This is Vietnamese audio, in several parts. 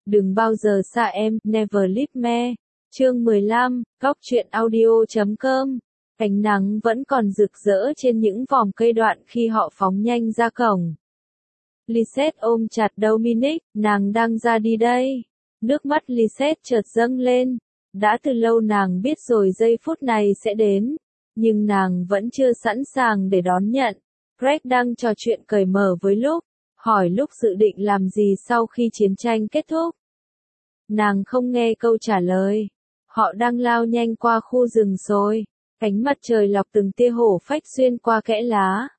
Đừng bao giờ xa em, Never Leave Me. Chương 15, Góc truyện audio.com. Ánh nắng vẫn còn rực rỡ trên những vòm cây đoạn khi họ phóng nhanh ra cổng. Lisette ôm chặt Dominic, nàng đang ra đi đây. Nước mắt Lisette chợt dâng lên. Đã từ lâu nàng biết rồi giây phút này sẽ đến, nhưng nàng vẫn chưa sẵn sàng để đón nhận. Greg đang trò chuyện cởi mở với Luke, hỏi Luke dự định làm gì sau khi chiến tranh kết thúc. Nàng không nghe câu trả lời. Họ đang lao nhanh qua khu rừng rồi. Ánh mặt trời lọc từng tia hổ phách xuyên qua kẽ lá.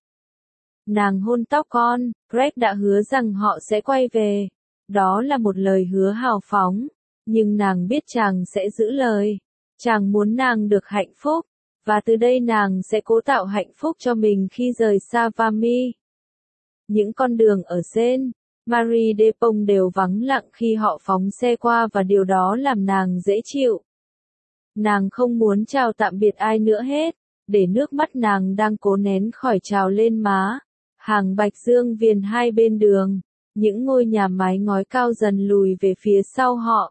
Nàng hôn tóc con, Greg đã hứa rằng họ sẽ quay về. Đó là một lời hứa hào phóng, nhưng nàng biết chàng sẽ giữ lời. Chàng muốn nàng được hạnh phúc, và từ đây nàng sẽ cố tạo hạnh phúc cho mình khi rời xa Vimy. Những con đường ở Saint Marie de Pont đều vắng lặng khi họ phóng xe qua và điều đó làm nàng dễ chịu. Nàng không muốn chào tạm biệt ai nữa hết, để nước mắt nàng đang cố nén khỏi trào lên má. Hàng bạch dương viền hai bên đường, những ngôi nhà mái ngói cao dần lùi về phía sau họ.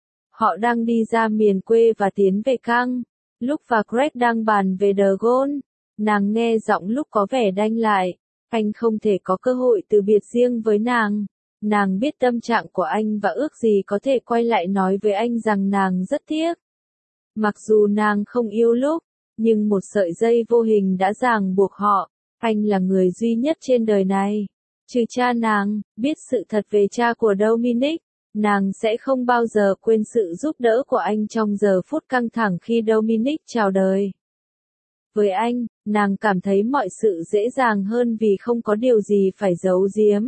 Họ đang đi ra miền quê và tiến về căng. Luke và Greg đang bàn về The Gaulle. Nàng nghe giọng Luke có vẻ đanh lại. Anh không thể có cơ hội từ biệt riêng với nàng. Nàng biết tâm trạng của anh và ước gì có thể quay lại nói với anh rằng nàng rất tiếc. Mặc dù nàng không yêu Luke, nhưng một sợi dây vô hình đã ràng buộc họ. Anh là người duy nhất trên đời này. Trừ cha nàng, biết sự thật về cha của Dominic, nàng sẽ không bao giờ quên sự giúp đỡ của anh trong giờ phút căng thẳng khi Dominic chào đời. Với anh, nàng cảm thấy mọi sự dễ dàng hơn vì không có điều gì phải giấu giếm.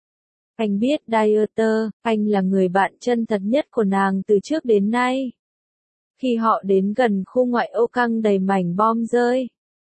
Anh biết Dieter, anh là người bạn chân thật nhất của nàng từ trước đến nay. Khi họ đến gần khu ngoại ô căng đầy mảnh bom rơi,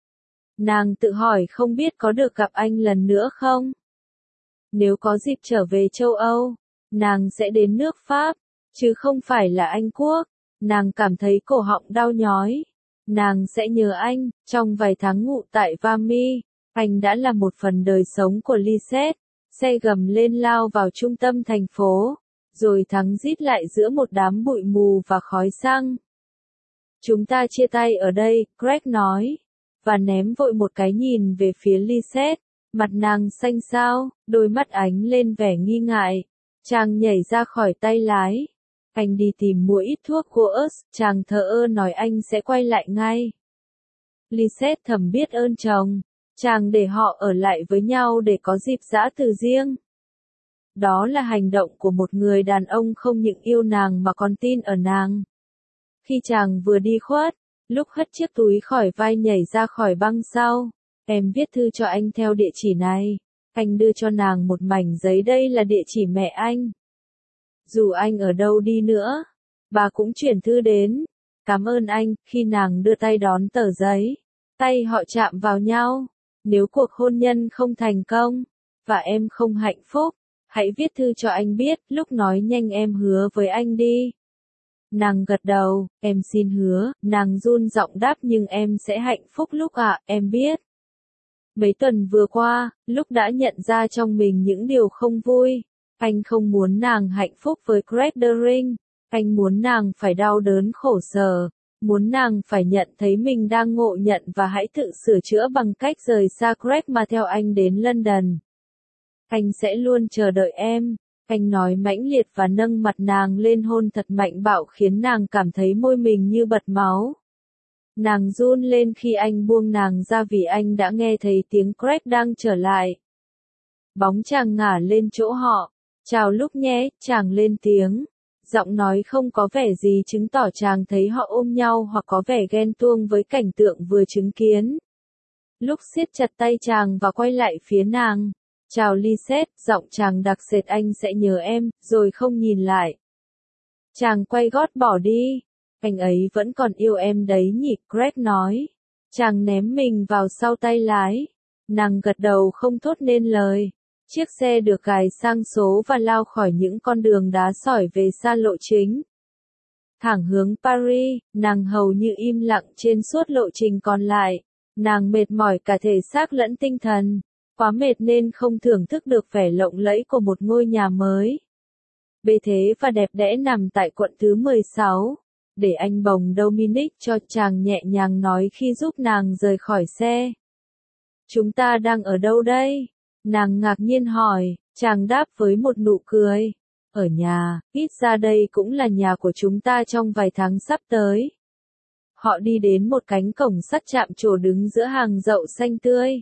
nàng tự hỏi không biết có được gặp anh lần nữa không? Nếu có dịp trở về châu Âu, nàng sẽ đến nước Pháp, chứ không phải là Anh Quốc. Nàng cảm thấy cổ họng đau nhói. Nàng sẽ nhớ anh, trong vài tháng ngụ tại Vimy, anh đã là một phần đời sống của Lisette. Xe gầm lên lao vào trung tâm thành phố, rồi thắng rít lại giữa một đám bụi mù và khói xăng. Chúng ta chia tay ở đây, Greg nói, và ném vội một cái nhìn về phía Lisette. Mặt nàng xanh xao, đôi mắt ánh lên vẻ nghi ngại. Chàng nhảy ra khỏi tay lái. Anh đi tìm mua ít thuốc Coors, chàng thờ ơ nói anh sẽ quay lại ngay. Lisette thầm biết ơn chồng. Chàng để họ ở lại với nhau để có dịp giã từ riêng. Đó là hành động của một người đàn ông không những yêu nàng mà còn tin ở nàng. Khi chàng vừa đi khuất, Luke hất chiếc túi khỏi vai nhảy ra khỏi băng sau. Em viết thư cho anh theo địa chỉ này. Anh đưa cho nàng một mảnh giấy, đây là địa chỉ mẹ anh. Dù anh ở đâu đi nữa, bà cũng chuyển thư đến. Cảm ơn anh. Khi nàng đưa tay đón tờ giấy, tay họ chạm vào nhau. Nếu cuộc hôn nhân không thành công, và em không hạnh phúc, hãy viết thư cho anh biết. Lúc nói nhanh, em hứa với anh đi. Nàng gật đầu, em xin hứa. Nàng run giọng đáp, nhưng em sẽ hạnh phúc lúc ạ, em biết. Mấy tuần vừa qua, Luke đã nhận ra trong mình những điều không vui. Anh không muốn nàng hạnh phúc với Greg Deering. Anh muốn nàng phải đau đớn khổ sở. Muốn nàng phải nhận thấy mình đang ngộ nhận và hãy tự sửa chữa bằng cách rời xa Greg mà theo anh đến London. Anh sẽ luôn chờ đợi em. Anh nói mãnh liệt và nâng mặt nàng lên hôn thật mạnh bạo khiến nàng cảm thấy môi mình như bật máu. Nàng run lên khi anh buông nàng ra vì anh đã nghe thấy tiếng Greg đang trở lại. Bóng chàng ngả lên chỗ họ. Chào Luke nhé, chàng lên tiếng. Giọng nói không có vẻ gì chứng tỏ chàng thấy họ ôm nhau hoặc có vẻ ghen tuông với cảnh tượng vừa chứng kiến. Luke siết chặt tay chàng và quay lại phía nàng. Chào Lisette, giọng chàng đặc sệt, anh sẽ nhớ em, rồi không nhìn lại. Chàng quay gót bỏ đi. Anh ấy vẫn còn yêu em đấy nhỉ, Greg nói. Chàng ném mình vào sau tay lái. Nàng gật đầu không thốt nên lời. Chiếc xe được gài sang số và lao khỏi những con đường đá sỏi về xa lộ chính. Thẳng hướng Paris, nàng hầu như im lặng trên suốt lộ trình còn lại. Nàng mệt mỏi cả thể xác lẫn tinh thần. Quá mệt nên không thưởng thức được vẻ lộng lẫy của một ngôi nhà mới. bề thế và đẹp đẽ nằm tại quận thứ 16. Để anh bồng Dominic cho, chàng nhẹ nhàng nói khi giúp nàng rời khỏi xe. Chúng ta đang ở đâu đây? Nàng ngạc nhiên hỏi, chàng đáp với một nụ cười. Ở nhà, ít ra đây cũng là nhà của chúng ta trong vài tháng sắp tới. Họ đi đến một cánh cổng sắt chạm trổ đứng giữa hàng dậu xanh tươi.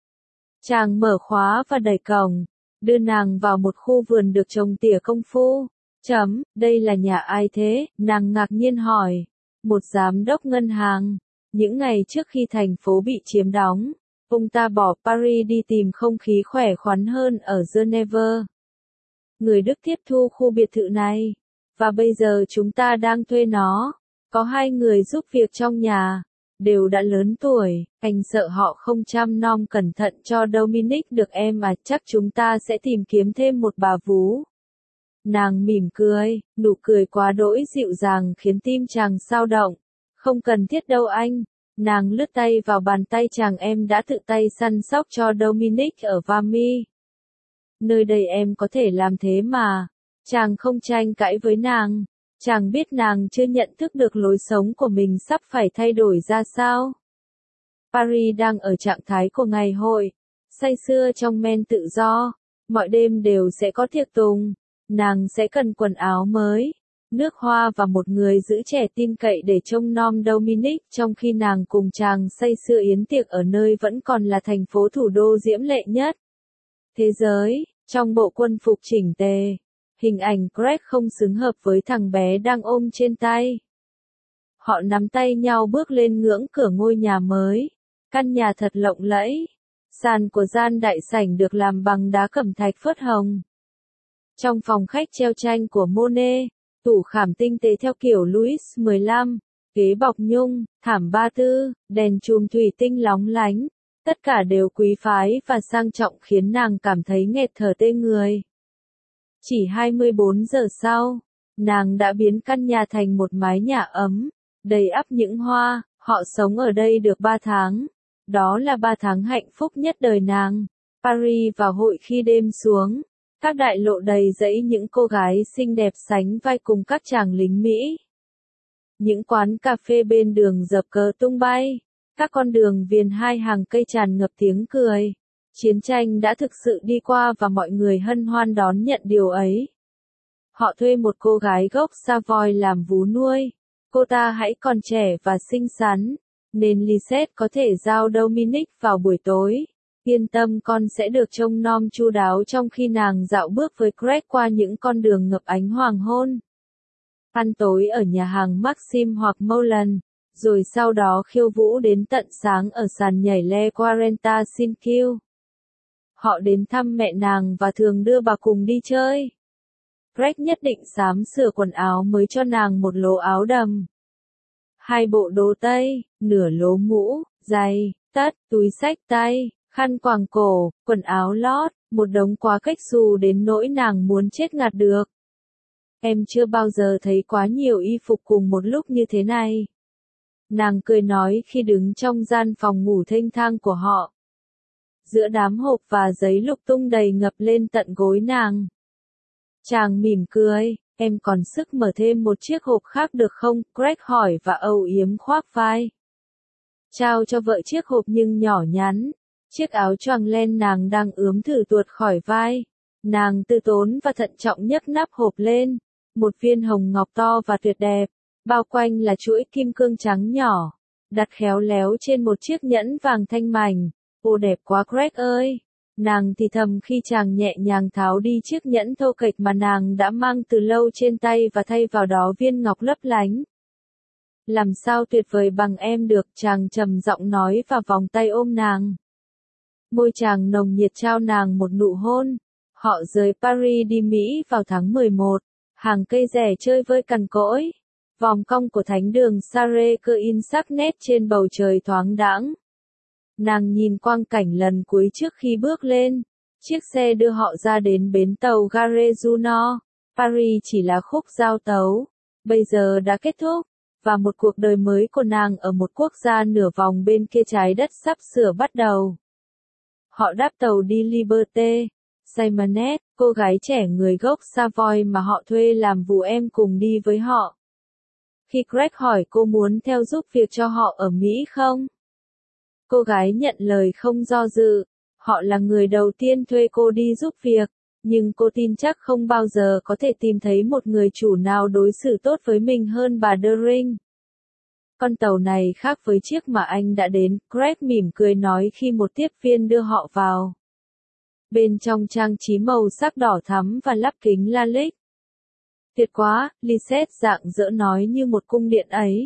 Chàng mở khóa và đẩy cổng, đưa nàng vào một khu vườn được trồng tỉa công phu. Đây là nhà ai thế? Nàng ngạc nhiên hỏi. Một giám đốc ngân hàng. Những ngày trước khi thành phố bị chiếm đóng, ông ta bỏ Paris đi tìm không khí khỏe khoắn hơn ở Geneva. Người Đức tiếp thu khu biệt thự này, và bây giờ chúng ta đang thuê nó. Có 2 người giúp việc trong nhà, đều đã lớn tuổi, anh sợ họ không chăm nom cẩn thận cho Dominic được em à, chắc chúng ta sẽ tìm kiếm thêm một bà vú. Nàng mỉm cười, nụ cười quá đỗi dịu dàng khiến tim chàng xao động. Không cần thiết đâu anh. Nàng lướt tay vào bàn tay chàng, em đã tự tay săn sóc cho Dominic ở Vimy. Nơi đây em có thể làm thế mà. Chàng không tranh cãi với nàng. Chàng biết nàng chưa nhận thức được lối sống của mình sắp phải thay đổi ra sao. Paris đang ở trạng thái của ngày hội, say sưa trong men tự do. Mọi đêm đều sẽ có tiệc tùng. Nàng sẽ cần quần áo mới, nước hoa và một người giữ trẻ tin cậy để trông nom Dominic trong khi nàng cùng chàng say sưa yến tiệc ở nơi vẫn còn là thành phố thủ đô diễm lệ nhất thế giới, trong bộ quân phục chỉnh tề. Hình ảnh Greg không xứng hợp với thằng bé đang ôm trên tay. Họ nắm tay nhau bước lên ngưỡng cửa ngôi nhà mới. Căn nhà thật lộng lẫy. Sàn của gian đại sảnh được làm bằng đá cẩm thạch phớt hồng. Trong phòng khách treo tranh của Monet, tủ khảm tinh tế theo kiểu Louis XV, ghế bọc nhung, thảm ba tư, đèn chùm thủy tinh lóng lánh. Tất cả đều quý phái và sang trọng khiến nàng cảm thấy nghẹt thở tê người. Chỉ 24 giờ sau, nàng đã biến căn nhà thành một mái nhà ấm, đầy ắp những hoa. Họ sống ở đây được 3 tháng. Đó là 3 tháng hạnh phúc nhất đời nàng. Paris vào hội khi đêm xuống. Các đại lộ đầy rẫy những cô gái xinh đẹp sánh vai cùng các chàng lính Mỹ. Những quán cà phê bên đường dập cờ tung bay. Các con đường viền 2 hàng cây tràn ngập tiếng cười. Chiến tranh đã thực sự đi qua và mọi người hân hoan đón nhận điều ấy. Họ thuê một cô gái gốc Savoy làm vú nuôi. Cô ta hãy còn trẻ và xinh xắn, nên Lisette có thể giao Dominic vào buổi tối. Yên tâm, con sẽ được trông nom chu đáo trong khi nàng dạo bước với Greg qua những con đường ngập ánh hoàng hôn. Ăn tối ở nhà hàng Maxim hoặc Moulin, rồi sau đó khiêu vũ đến tận sáng ở sàn nhảy Le 45 Họ đến thăm mẹ nàng và thường đưa bà cùng đi chơi. Greg nhất định sắm sửa quần áo mới cho nàng, một lố áo đầm, 2 bộ đồ tây, nửa lố mũ, giày, tất, túi xách tay, khăn quàng cổ, quần áo lót, một đống quá cách xù đến nỗi nàng muốn chết ngạt được. Em chưa bao giờ thấy quá nhiều y phục cùng một lúc như thế này. Nàng cười nói khi đứng trong gian phòng ngủ thênh thang của họ. Giữa đám hộp và giấy lục tung đầy ngập lên tận gối nàng. Chàng mỉm cười, em còn sức mở thêm một chiếc hộp khác được không? Greg hỏi và âu yếm khoác vai. Trao cho vợ chiếc hộp nhưng nhỏ nhắn. Chiếc áo choàng len nàng đang ướm thử tuột khỏi vai. Nàng từ tốn và thận trọng nhấc nắp hộp lên. Một viên hồng ngọc to và tuyệt đẹp. Bao quanh là chuỗi kim cương trắng nhỏ. Đặt khéo léo trên một chiếc nhẫn vàng thanh mảnh. Ô đẹp quá Greg ơi! Nàng thì thầm khi chàng nhẹ nhàng tháo đi chiếc nhẫn thô kệch mà nàng đã mang từ lâu trên tay và thay vào đó viên ngọc lấp lánh. Làm sao tuyệt vời bằng em được, chàng trầm giọng nói và vòng tay ôm nàng. Môi chàng nồng nhiệt trao nàng một nụ hôn. Họ rời Paris đi Mỹ vào tháng 11. Hàng cây rẻ chơi vơi cằn cỗi. Vòng cong của thánh đường Sacré-Cœur in sắc nét trên bầu trời thoáng đãng. Nàng nhìn quang cảnh lần cuối trước khi bước lên. Chiếc xe đưa họ ra đến bến tàu Gare du Nord. Paris chỉ là khúc giao tấu. Bây giờ đã kết thúc. Và một cuộc đời mới của nàng ở một quốc gia nửa vòng bên kia trái đất sắp sửa bắt đầu. Họ đáp tàu đi Liberté. Simonet, cô gái trẻ người gốc Savoy mà họ thuê làm vụ em cùng đi với họ. Khi Greg hỏi cô muốn theo giúp việc cho họ ở Mỹ không? Cô gái nhận lời không do dự. Họ là người đầu tiên thuê cô đi giúp việc, nhưng cô tin chắc không bao giờ có thể tìm thấy một người chủ nào đối xử tốt với mình hơn bà Deering. Con tàu này khác với chiếc mà anh đã đến, Greg mỉm cười nói khi một tiếp viên đưa họ vào. Bên trong trang trí màu sắc đỏ thắm và lắp kính Lalix. Tuyệt quá, Lisette rạng rỡ nói như một cung điện ấy.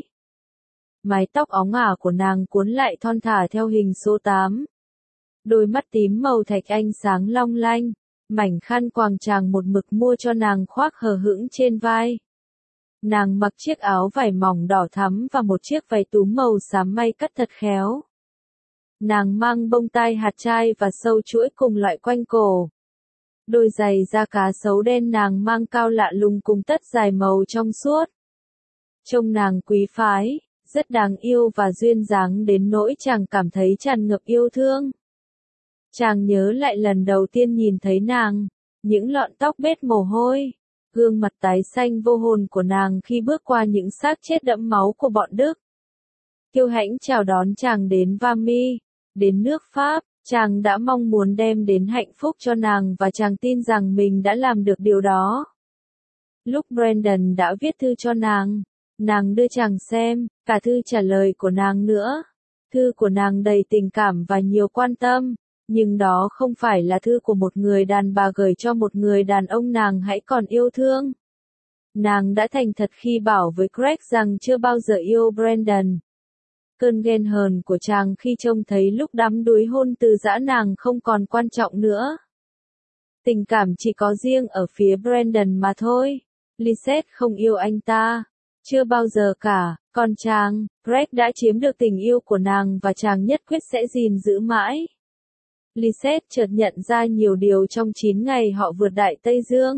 Mái tóc óng ả của nàng cuốn lại thon thả theo hình số 8. Đôi mắt tím màu thạch ánh sáng long lanh, mảnh khăn quàng chàng một mực mua cho nàng khoác hờ hững trên vai. Nàng mặc chiếc áo vải mỏng đỏ thắm và một chiếc váy túm màu xám may cắt thật khéo. Nàng mang bông tai hạt trai và sâu chuỗi cùng loại quanh cổ. Đôi giày da cá sấu đen nàng mang cao lạ lùng cùng tất dài màu trong suốt. Trông nàng quý phái, rất đáng yêu và duyên dáng đến nỗi chàng cảm thấy tràn ngập yêu thương. Chàng nhớ lại lần đầu tiên nhìn thấy nàng, những lọn tóc bết mồ hôi, gương mặt tái xanh vô hồn của nàng khi bước qua những xác chết đẫm máu của bọn Đức. Kiêu hãnh chào đón chàng đến Vimy, đến nước Pháp, chàng đã mong muốn đem đến hạnh phúc cho nàng và chàng tin rằng mình đã làm được điều đó. Lúc Brandon đã viết thư cho nàng đưa chàng xem, cả thư trả lời của nàng nữa. Thư của nàng đầy tình cảm và nhiều quan tâm, nhưng đó không phải là thư của một người đàn bà gửi cho một người đàn ông nàng hãy còn yêu thương. Nàng đã thành thật khi bảo với Greg rằng chưa bao giờ yêu Brandon. Cơn ghen hờn của chàng khi trông thấy lúc đắm đuối hôn từ giã nàng không còn quan trọng nữa. Tình cảm chỉ có riêng ở phía Brandon mà thôi. Lisette không yêu anh ta. Chưa bao giờ cả, còn chàng, Greg đã chiếm được tình yêu của nàng và chàng nhất quyết sẽ gìn giữ mãi. Lisette chợt nhận ra nhiều điều trong 9 ngày họ vượt Đại Tây Dương.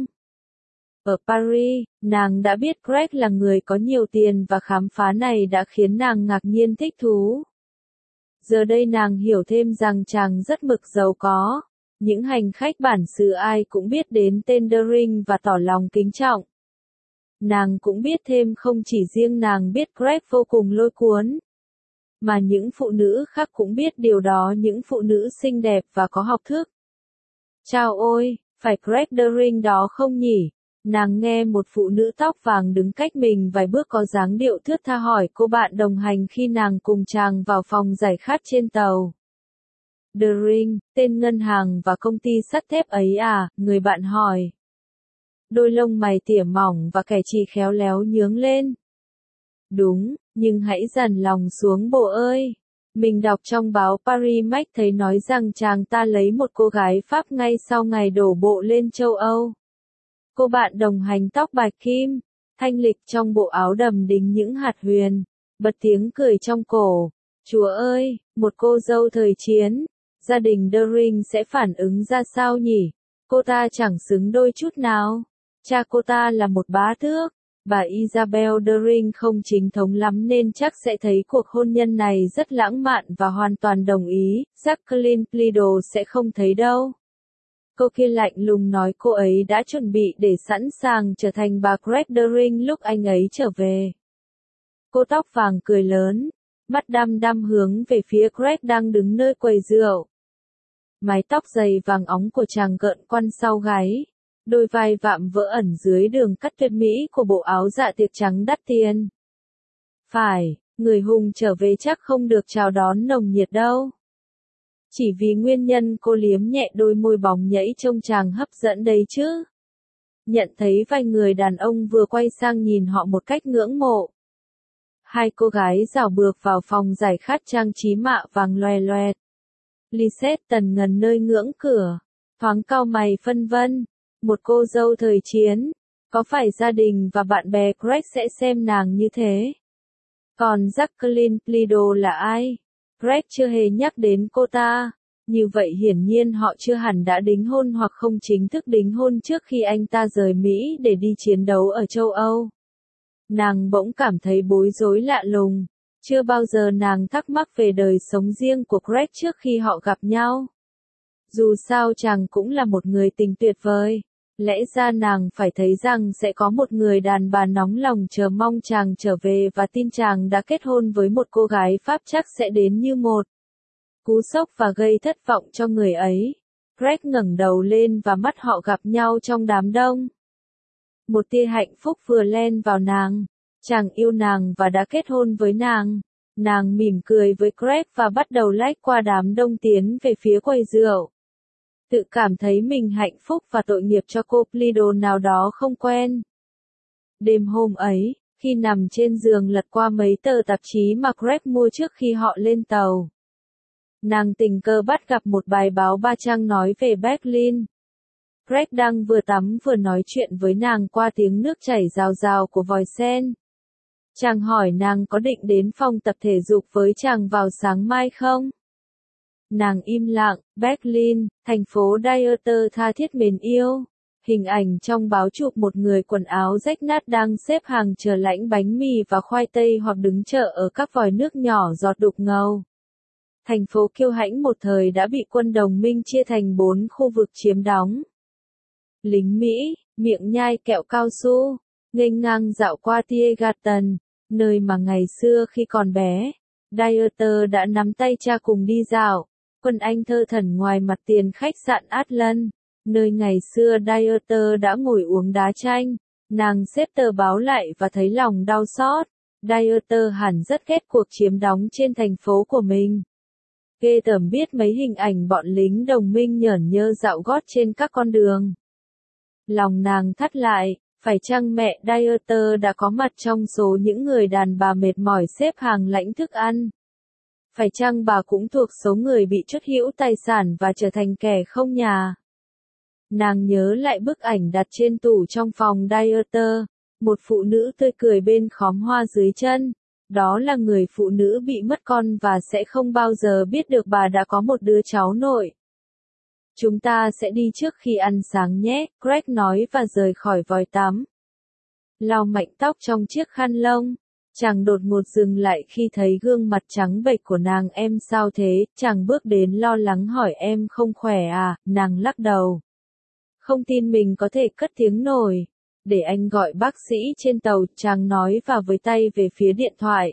Ở Paris, nàng đã biết Greg là người có nhiều tiền và khám phá này đã khiến nàng ngạc nhiên thích thú. Giờ đây nàng hiểu thêm rằng chàng rất mực giàu có. Những hành khách bản xứ ai cũng biết đến tên Deering và tỏ lòng kính trọng. Nàng cũng biết thêm không chỉ riêng nàng biết Greg vô cùng lôi cuốn, mà những phụ nữ khác cũng biết điều đó, những phụ nữ xinh đẹp và có học thức. Chao ôi, phải Greg Deering đó không nhỉ? Nàng nghe một phụ nữ tóc vàng đứng cách mình vài bước có dáng điệu thướt tha hỏi cô bạn đồng hành khi nàng cùng chàng vào phòng giải khát trên tàu. Deering, tên ngân hàng và công ty sắt thép ấy à? Người bạn hỏi. Đôi lông mày tỉa mỏng và kẻ chỉ khéo léo nhướng lên. Đúng, nhưng hãy dằn lòng xuống bộ ơi. Mình đọc trong báo Paris Match thấy nói rằng chàng ta lấy một cô gái Pháp ngay sau ngày đổ bộ lên châu Âu. Cô bạn đồng hành tóc bạch kim, thanh lịch trong bộ áo đầm đính những hạt huyền, bật tiếng cười trong cổ. Chúa ơi, một cô dâu thời chiến, gia đình Deering sẽ phản ứng ra sao nhỉ? Cô ta chẳng xứng đôi chút nào. Cha cô ta là một bá tước. Bà Isabel Deering không chính thống lắm nên chắc sẽ thấy cuộc hôn nhân này rất lãng mạn và hoàn toàn đồng ý. Jacqueline Plido sẽ không thấy đâu. Cô kia lạnh lùng nói cô ấy đã chuẩn bị để sẵn sàng trở thành bà Greg Deering lúc anh ấy trở về. Cô tóc vàng cười lớn, mắt đăm đăm hướng về phía Greg đang đứng nơi quầy rượu. Mái tóc dày vàng óng của chàng gợn quăn sau gáy. Đôi vai vạm vỡ ẩn dưới đường cắt tuyệt mỹ của bộ áo dạ tiệc trắng đắt tiền. Phải, người hùng trở về chắc không được chào đón nồng nhiệt đâu. Chỉ vì nguyên nhân cô liếm nhẹ đôi môi bóng nhảy trông chàng hấp dẫn đấy chứ. Nhận thấy vài người đàn ông vừa quay sang nhìn họ một cách ngưỡng mộ. Hai cô gái rảo bước vào phòng giải khát trang trí mạ vàng loè loẹt. Lisette tần ngần nơi ngưỡng cửa, thoáng cau mày phân vân. Một cô dâu thời chiến, có phải gia đình và bạn bè Greg sẽ xem nàng như thế? Còn Jacqueline Plido là ai? Greg chưa hề nhắc đến cô ta. Như vậy hiển nhiên họ chưa hẳn đã đính hôn hoặc không chính thức đính hôn trước khi anh ta rời Mỹ để đi chiến đấu ở châu Âu. Nàng bỗng cảm thấy bối rối lạ lùng. Chưa bao giờ nàng thắc mắc về đời sống riêng của Greg trước khi họ gặp nhau. Dù sao chàng cũng là một người tình tuyệt vời. Lẽ ra nàng phải thấy rằng sẽ có một người đàn bà nóng lòng chờ mong chàng trở về và tin chàng đã kết hôn với một cô gái Pháp chắc sẽ đến như một cú sốc và gây thất vọng cho người ấy. Greg ngẩng đầu lên và mắt họ gặp nhau trong đám đông. Một tia hạnh phúc vừa len vào nàng. Chàng yêu nàng và đã kết hôn với nàng. Nàng mỉm cười với Greg và bắt đầu lách qua đám đông tiến về phía quầy rượu. Tự cảm thấy mình hạnh phúc và tội nghiệp cho cô Plido nào đó không quen. Đêm hôm ấy, khi nằm trên giường lật qua mấy tờ tạp chí mà Greg mua trước khi họ lên tàu, nàng tình cờ bắt gặp một bài báo 3 trang nói về Berlin. Greg đang vừa tắm vừa nói chuyện với nàng qua tiếng nước chảy rào rào của vòi sen. Chàng hỏi nàng có định đến phòng tập thể dục với chàng vào sáng mai không? Nàng im lặng. Berlin, thành phố Dieter tha thiết mến yêu. Hình ảnh trong báo chụp một người quần áo rách nát đang xếp hàng chờ lãnh bánh mì và khoai tây hoặc đứng chờ ở các vòi nước nhỏ giọt đục ngầu. Thành phố kiêu hãnh một thời đã bị quân đồng minh chia thành 4 khu vực chiếm đóng. Lính Mỹ, miệng nhai kẹo cao su, nghênh ngang dạo qua Tiergarten, nơi mà ngày xưa khi còn bé, Dieter đã nắm tay cha cùng đi dạo. Quân Anh thơ thẩn ngoài mặt tiền khách sạn Atlan, nơi ngày xưa Dieter đã ngồi uống đá chanh. Nàng xếp tờ báo lại và thấy lòng đau xót. Dieter hẳn rất ghét cuộc chiếm đóng trên thành phố của mình. Ghê tởm biết mấy hình ảnh bọn lính đồng minh nhởn nhơ dạo gót trên các con đường. Lòng nàng thắt lại, phải chăng mẹ Dieter đã có mặt trong số những người đàn bà mệt mỏi xếp hàng lãnh thức ăn? Phải chăng bà cũng thuộc số người bị truất hữu tài sản và trở thành kẻ không nhà? Nàng nhớ lại bức ảnh đặt trên tủ trong phòng Dieter, một phụ nữ tươi cười bên khóm hoa dưới chân. Đó là người phụ nữ bị mất con và sẽ không bao giờ biết được bà đã có một đứa cháu nội. Chúng ta sẽ đi trước khi ăn sáng nhé, Greg nói và rời khỏi vòi tắm. Lau mạnh tóc trong chiếc khăn lông. Chàng đột ngột dừng lại khi thấy gương mặt trắng bệch của nàng. Em sao thế? Chàng bước đến lo lắng hỏi em không khỏe à? Nàng lắc đầu. Không tin mình có thể cất tiếng nổi. Để anh gọi bác sĩ trên tàu, chàng nói và với tay về phía điện thoại.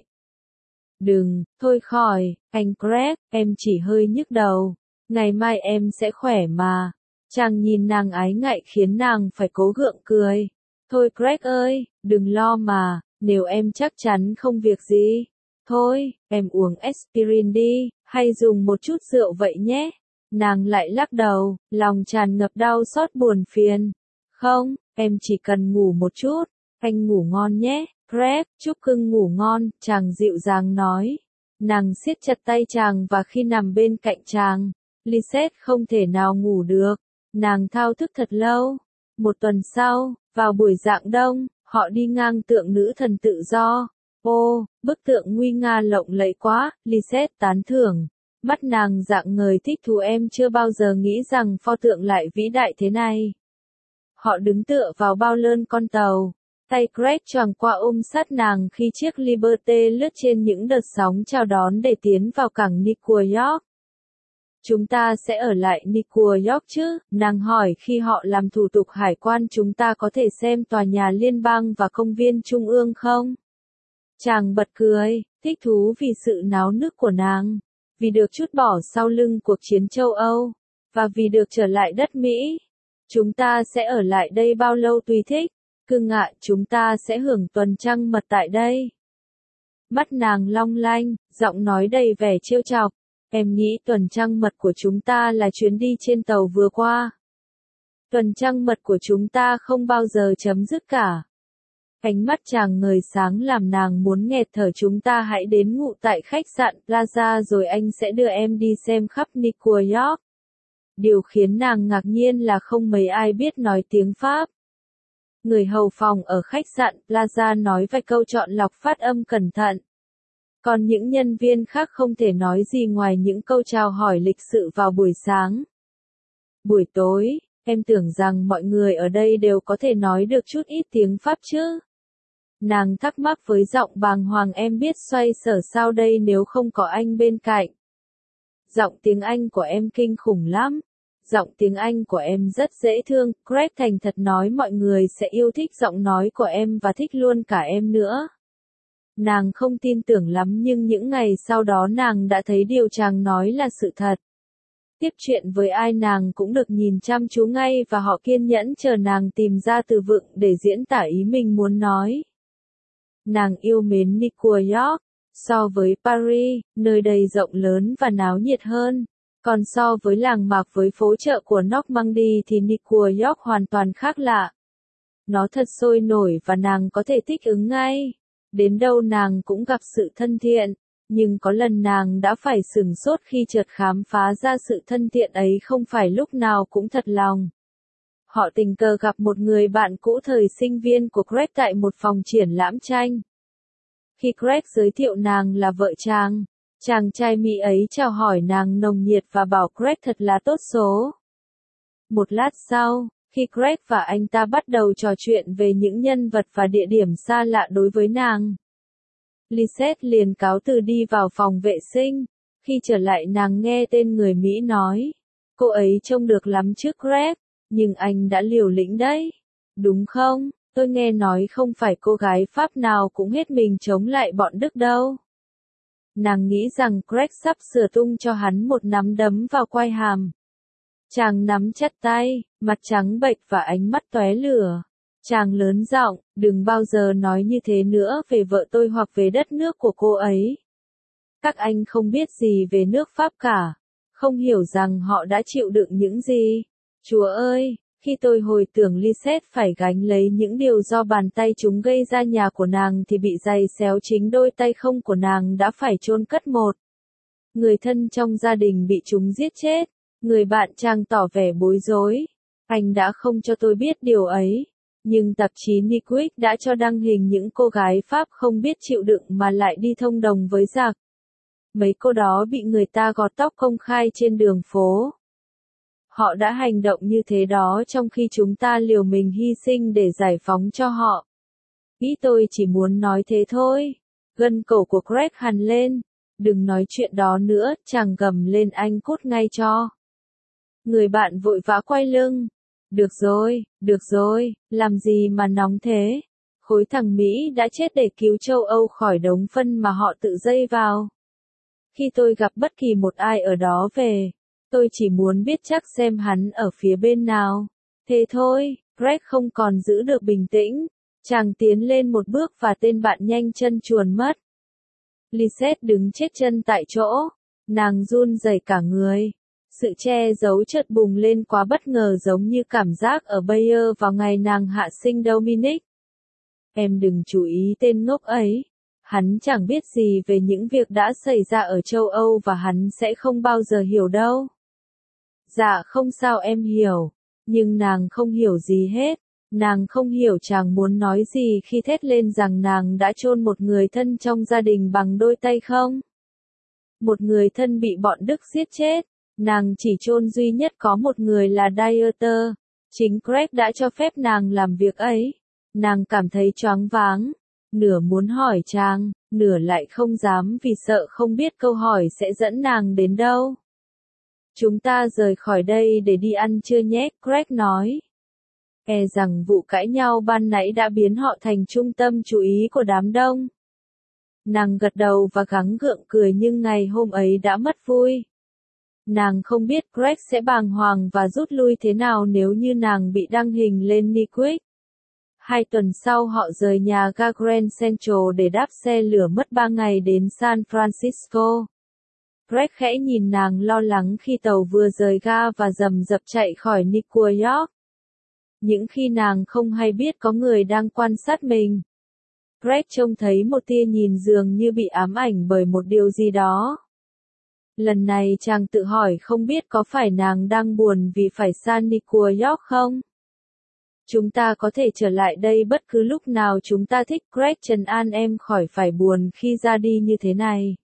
Đừng, thôi khỏi, anh Greg, em chỉ hơi nhức đầu. Ngày mai em sẽ khỏe mà. Chàng nhìn nàng ái ngại khiến nàng phải cố gượng cười. Thôi Greg ơi, đừng lo mà, nếu em chắc chắn không việc gì. Thôi, em uống aspirin đi, hay dùng một chút rượu vậy nhé. Nàng lại lắc đầu, lòng tràn ngập đau xót buồn phiền. Không, em chỉ cần ngủ một chút. Anh ngủ ngon nhé, Greg, chúc cưng ngủ ngon, chàng dịu dàng nói. Nàng siết chặt tay chàng và khi nằm bên cạnh chàng, Lisette không thể nào ngủ được. Nàng thao thức thật lâu. Một tuần sau, vào buổi rạng đông, họ đi ngang tượng nữ thần tự do. Ô, bức tượng nguy nga lộng lẫy quá, Lisette tán thưởng. Mắt nàng rạng ngời thích thú, em chưa bao giờ nghĩ rằng pho tượng lại vĩ đại thế này. Họ đứng tựa vào bao lơn con tàu. Tay Greg choàng qua ôm sát nàng khi chiếc Liberté lướt trên những đợt sóng chào đón để tiến vào cảng New York. Chúng ta sẽ ở lại New York chứ? Nàng hỏi khi họ làm thủ tục hải quan. Chúng ta có thể xem tòa nhà liên bang và công viên trung ương không? Chàng bật cười, thích thú vì sự náo nức của nàng, vì được trút bỏ sau lưng cuộc chiến châu Âu, và vì được trở lại đất Mỹ. Chúng ta sẽ ở lại đây bao lâu tùy thích. Cưng ạ, chúng ta sẽ hưởng tuần trăng mật tại đây. Mắt nàng long lanh, giọng nói đầy vẻ trêu chọc. Em nghĩ tuần trăng mật của chúng ta là chuyến đi trên tàu vừa qua. Tuần trăng mật của chúng ta không bao giờ chấm dứt cả. Ánh mắt chàng ngời sáng làm nàng muốn nghẹt thở. Chúng ta hãy đến ngụ tại khách sạn Plaza rồi anh sẽ đưa em đi xem khắp New York. Điều khiến nàng ngạc nhiên là không mấy ai biết nói tiếng Pháp. Người hầu phòng ở khách sạn Plaza nói vài câu chọn lọc phát âm cẩn thận. Còn những nhân viên khác không thể nói gì ngoài những câu chào hỏi lịch sự vào buổi sáng. Buổi tối, em tưởng rằng mọi người ở đây đều có thể nói được chút ít tiếng Pháp chứ? Nàng thắc mắc với giọng bàng hoàng. Em biết xoay sở sao đây nếu không có anh bên cạnh. Giọng tiếng Anh của em kinh khủng lắm. Giọng tiếng Anh của em rất dễ thương, Greg thành thật nói mọi người sẽ yêu thích giọng nói của em và thích luôn cả em nữa. Nàng không tin tưởng lắm nhưng những ngày sau đó nàng đã thấy điều chàng nói là sự thật. Tiếp chuyện với ai nàng cũng được nhìn chăm chú ngay và họ kiên nhẫn chờ nàng tìm ra từ vựng để diễn tả ý mình muốn nói. Nàng yêu mến New York, so với Paris, nơi đây rộng lớn và náo nhiệt hơn. Còn so với làng mạc với phố chợ của Normandy thì New York hoàn toàn khác lạ. Nó thật sôi nổi và nàng có thể thích ứng ngay. Đến đâu nàng cũng gặp sự thân thiện. Nhưng có lần nàng đã phải sửng sốt khi chợt khám phá ra sự thân thiện ấy không phải lúc nào cũng thật lòng. Họ tình cờ gặp một người bạn cũ thời sinh viên của Greg tại một phòng triển lãm tranh. Khi Greg giới thiệu nàng là vợ chàng trai Mỹ ấy chào hỏi nàng nồng nhiệt và bảo Greg thật là tốt số. Một lát sau, khi Greg và anh ta bắt đầu trò chuyện về những nhân vật và địa điểm xa lạ đối với nàng, Lisette liền cáo từ đi vào phòng vệ sinh. Khi trở lại nàng nghe tên người Mỹ nói, cô ấy trông được lắm trước Greg, nhưng anh đã liều lĩnh đấy. Đúng không? Tôi nghe nói không phải cô gái Pháp nào cũng hết mình chống lại bọn Đức đâu. Nàng nghĩ rằng Greg sắp sửa tung cho hắn một nắm đấm vào quai hàm. Chàng nắm chặt tay, mặt trắng bệch và ánh mắt tóe lửa. Chàng lớn giọng, đừng bao giờ nói như thế nữa về vợ tôi hoặc về đất nước của cô ấy. Các anh không biết gì về nước Pháp cả, không hiểu rằng họ đã chịu đựng những gì. Chúa ơi, khi tôi hồi tưởng Lisette phải gánh lấy những điều do bàn tay chúng gây ra nhà của nàng thì bị giày xéo chính đôi tay không của nàng đã phải chôn cất một. Người thân trong gia đình bị chúng giết chết, người bạn chàng tỏ vẻ bối rối. Anh đã không cho tôi biết điều ấy. Nhưng tạp chí Newsweek đã cho đăng hình những cô gái Pháp không biết chịu đựng mà lại đi thông đồng với giặc. Mấy cô đó bị người ta gọt tóc công khai trên đường phố. Họ đã hành động như thế đó trong khi chúng ta liều mình hy sinh để giải phóng cho họ. Ý tôi chỉ muốn nói thế thôi. Gân cổ của Greg hằn lên. Đừng nói chuyện đó nữa, chàng gầm lên anh cút ngay cho. Người bạn vội vã quay lưng. Được rồi, làm gì mà nóng thế? Khối thằng Mỹ đã chết để cứu châu Âu khỏi đống phân mà họ tự dây vào. Khi tôi gặp bất kỳ một ai ở đó về, tôi chỉ muốn biết chắc xem hắn ở phía bên nào. Thế thôi, Greg không còn giữ được bình tĩnh. Chàng tiến lên một bước và tên bạn nhanh chân chuồn mất. Lisette đứng chết chân tại chỗ. Nàng run rẩy cả người. Sự che giấu chợt bùng lên quá bất ngờ giống như cảm giác ở Bayer vào ngày nàng hạ sinh Dominic. Em đừng chú ý tên ngốc ấy. Hắn chẳng biết gì về những việc đã xảy ra ở châu Âu và hắn sẽ không bao giờ hiểu đâu. Dạ không sao em hiểu. Nhưng nàng không hiểu gì hết. Nàng không hiểu chàng muốn nói gì khi thét lên rằng nàng đã chôn một người thân trong gia đình bằng đôi tay không? Một người thân bị bọn Đức giết chết. Nàng chỉ chôn duy nhất có một người là Dieter. Chính Greg đã cho phép nàng làm việc ấy. Nàng cảm thấy choáng váng. Nửa muốn hỏi chàng, nửa lại không dám vì sợ không biết câu hỏi sẽ dẫn nàng đến đâu. Chúng ta rời khỏi đây để đi ăn trưa nhé, Greg nói. E rằng vụ cãi nhau ban nãy đã biến họ thành trung tâm chú ý của đám đông. Nàng gật đầu và gắng gượng cười nhưng ngày hôm ấy đã mất vui. Nàng không biết Greg sẽ bàng hoàng và rút lui thế nào nếu như nàng bị đăng hình lên Newsweek. 2 tuần sau họ rời nhà ga Grand Central để đáp xe lửa mất 3 ngày đến San Francisco. Greg khẽ nhìn nàng lo lắng khi tàu vừa rời ga và rầm rập chạy khỏi New York. Những khi nàng không hay biết có người đang quan sát mình. Greg trông thấy một tia nhìn dường như bị ám ảnh bởi một điều gì đó. Lần này chàng tự hỏi không biết có phải nàng đang buồn vì phải xa New York không? Chúng ta có thể trở lại đây bất cứ lúc nào chúng ta thích. Greg trấn an em khỏi phải buồn khi ra đi như thế này.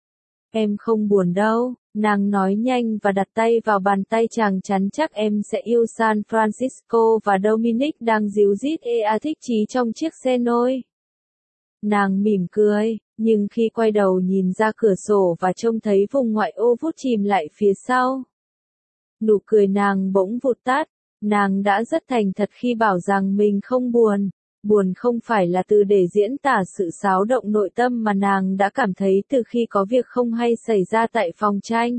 Em không buồn đâu, nàng nói nhanh và đặt tay vào bàn tay chàng chắn chắc em sẽ yêu San Francisco và Dominic đang díu dít thích chí trong chiếc xe nôi. Nàng mỉm cười, nhưng khi quay đầu nhìn ra cửa sổ và trông thấy vùng ngoại ô vút chìm lại phía sau. Nụ cười nàng bỗng vụt tắt, nàng đã rất thành thật khi bảo rằng mình không buồn. Buồn không phải là từ để diễn tả sự xáo động nội tâm mà nàng đã cảm thấy từ khi có việc không hay xảy ra tại phòng tranh.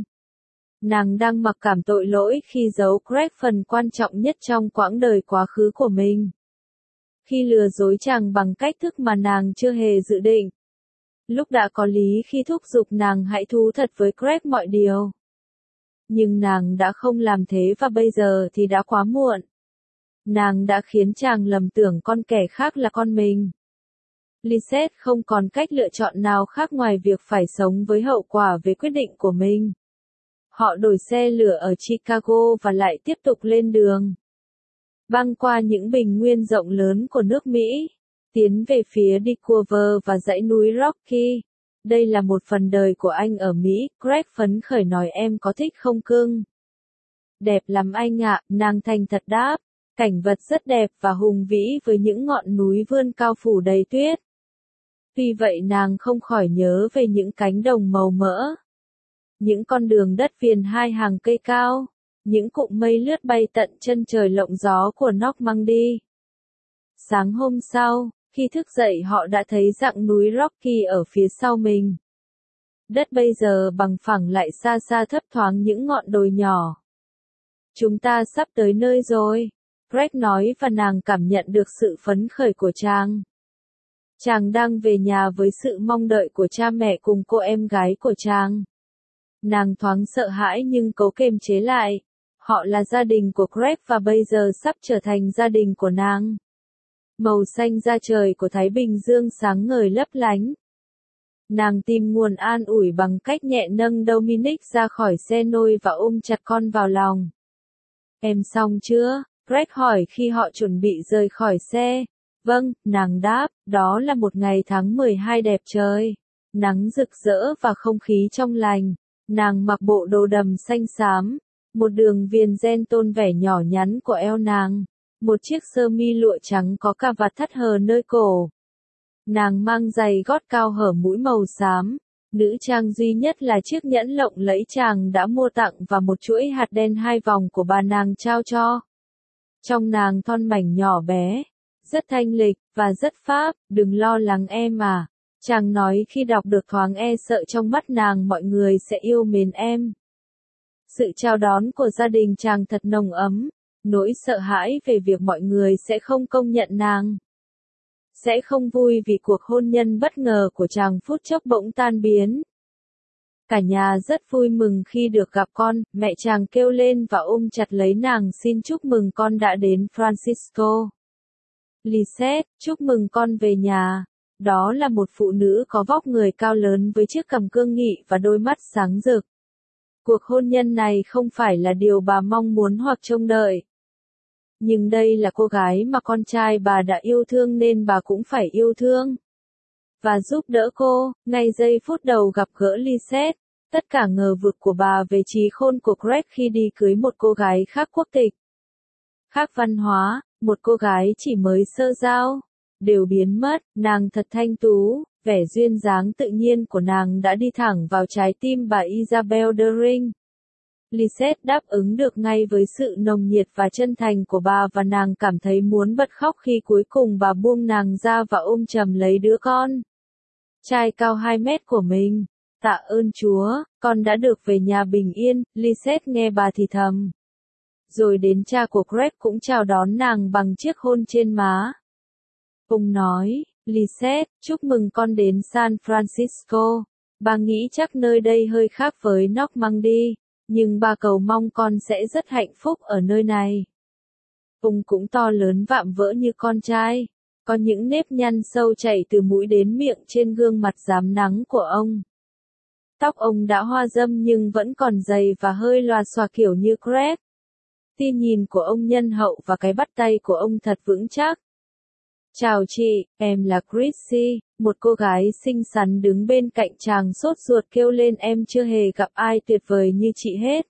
Nàng đang mặc cảm tội lỗi khi giấu Greg phần quan trọng nhất trong quãng đời quá khứ của mình. Khi lừa dối chàng bằng cách thức mà nàng chưa hề dự định. Lúc đã có lý khi thúc giục nàng hãy thú thật với Greg mọi điều. Nhưng nàng đã không làm thế và bây giờ thì đã quá muộn. Nàng đã khiến chàng lầm tưởng con kẻ khác là con mình. Lisette không còn cách lựa chọn nào khác ngoài việc phải sống với hậu quả về quyết định của mình. Họ đổi xe lửa ở Chicago và lại tiếp tục lên đường. Băng qua những bình nguyên rộng lớn của nước Mỹ, tiến về phía Vancouver và dãy núi Rocky. Đây là một phần đời của anh ở Mỹ, Greg phấn khởi nói em có thích không cưng? Đẹp lắm anh ạ, nàng thành thật đáp. Cảnh vật rất đẹp và hùng vĩ với những ngọn núi vươn cao phủ đầy tuyết. Tuy vậy nàng không khỏi nhớ về những cánh đồng màu mỡ. Những con đường đất viền hai hàng cây cao. Những cụm mây lướt bay tận chân trời lộng gió của Normandy. Sáng hôm sau, khi thức dậy họ đã thấy dặng núi Rocky ở phía sau mình. Đất bây giờ bằng phẳng lại xa xa thấp thoáng những ngọn đồi nhỏ. Chúng ta sắp tới nơi rồi, Greg nói và nàng cảm nhận được sự phấn khởi của chàng. Chàng đang về nhà với sự mong đợi của cha mẹ cùng cô em gái của chàng. Nàng thoáng sợ hãi nhưng cố kiềm chế lại. Họ là gia đình của Greg và bây giờ sắp trở thành gia đình của nàng. Màu xanh da trời của Thái Bình Dương sáng ngời lấp lánh. Nàng tìm nguồn an ủi bằng cách nhẹ nâng Dominic ra khỏi xe nôi và ôm chặt con vào lòng. Em xong chưa? Greg hỏi khi họ chuẩn bị rời khỏi xe. Vâng, nàng đáp, đó là một ngày tháng 12 đẹp trời. Nắng rực rỡ và không khí trong lành. Nàng mặc bộ đồ đầm xanh xám. Một đường viền ren tôn vẻ nhỏ nhắn của eo nàng. Một chiếc sơ mi lụa trắng có cà vạt thắt hờ nơi cổ. Nàng mang giày gót cao hở mũi màu xám. Nữ trang duy nhất là chiếc nhẫn lộng lẫy chàng đã mua tặng và một chuỗi hạt đen 2 vòng của bà nàng trao cho. Trong nàng thon mảnh nhỏ bé, rất thanh lịch, và rất Pháp, đừng lo lắng em à. Chàng nói khi đọc được thoáng e sợ trong mắt nàng mọi người sẽ yêu mến em. Sự chào đón của gia đình chàng thật nồng ấm, nỗi sợ hãi về việc mọi người sẽ không công nhận nàng. Sẽ không vui vì cuộc hôn nhân bất ngờ của chàng phút chốc bỗng tan biến. Cả nhà rất vui mừng khi được gặp con, mẹ chàng kêu lên và ôm chặt lấy nàng xin chúc mừng con đã đến Francisco. Lisette, chúc mừng con về nhà. Đó là một phụ nữ có vóc người cao lớn với chiếc cằm cương nghị và đôi mắt sáng rực. Cuộc hôn nhân này không phải là điều bà mong muốn hoặc trông đợi. Nhưng đây là cô gái mà con trai bà đã yêu thương nên bà cũng phải yêu thương. Và giúp đỡ cô, ngay giây phút đầu gặp gỡ Lisette, tất cả ngờ vực của bà về trí khôn của Greg khi đi cưới một cô gái khác quốc tịch, khác văn hóa, một cô gái chỉ mới sơ giao, đều biến mất. Nàng thật thanh tú, vẻ duyên dáng tự nhiên của nàng đã đi thẳng vào trái tim bà Isabel Dering. Lisette đáp ứng được ngay với sự nồng nhiệt và chân thành của bà và nàng cảm thấy muốn bật khóc khi cuối cùng bà buông nàng ra và ôm chầm lấy đứa con trai cao 2 mét của mình. Tạ ơn Chúa, con đã được về nhà bình yên, Lisette nghe bà thì thầm. Rồi đến cha của Greg cũng chào đón nàng bằng chiếc hôn trên má. Ông nói, Lisette, chúc mừng con đến San Francisco. Bà nghĩ chắc nơi đây hơi khác với Normandy, nhưng bà cầu mong con sẽ rất hạnh phúc ở nơi này. Ông cũng to lớn vạm vỡ như con trai, có những nếp nhăn sâu chảy từ mũi đến miệng trên gương mặt rám nắng của ông. Tóc ông đã hoa râm nhưng vẫn còn dày và hơi lòa xòa kiểu như Greg. Tia nhìn của ông nhân hậu và cái bắt tay của ông thật vững chắc. Chào chị, em là Chrissy, một cô gái xinh xắn đứng bên cạnh chàng sốt ruột kêu lên em chưa hề gặp ai tuyệt vời như chị hết.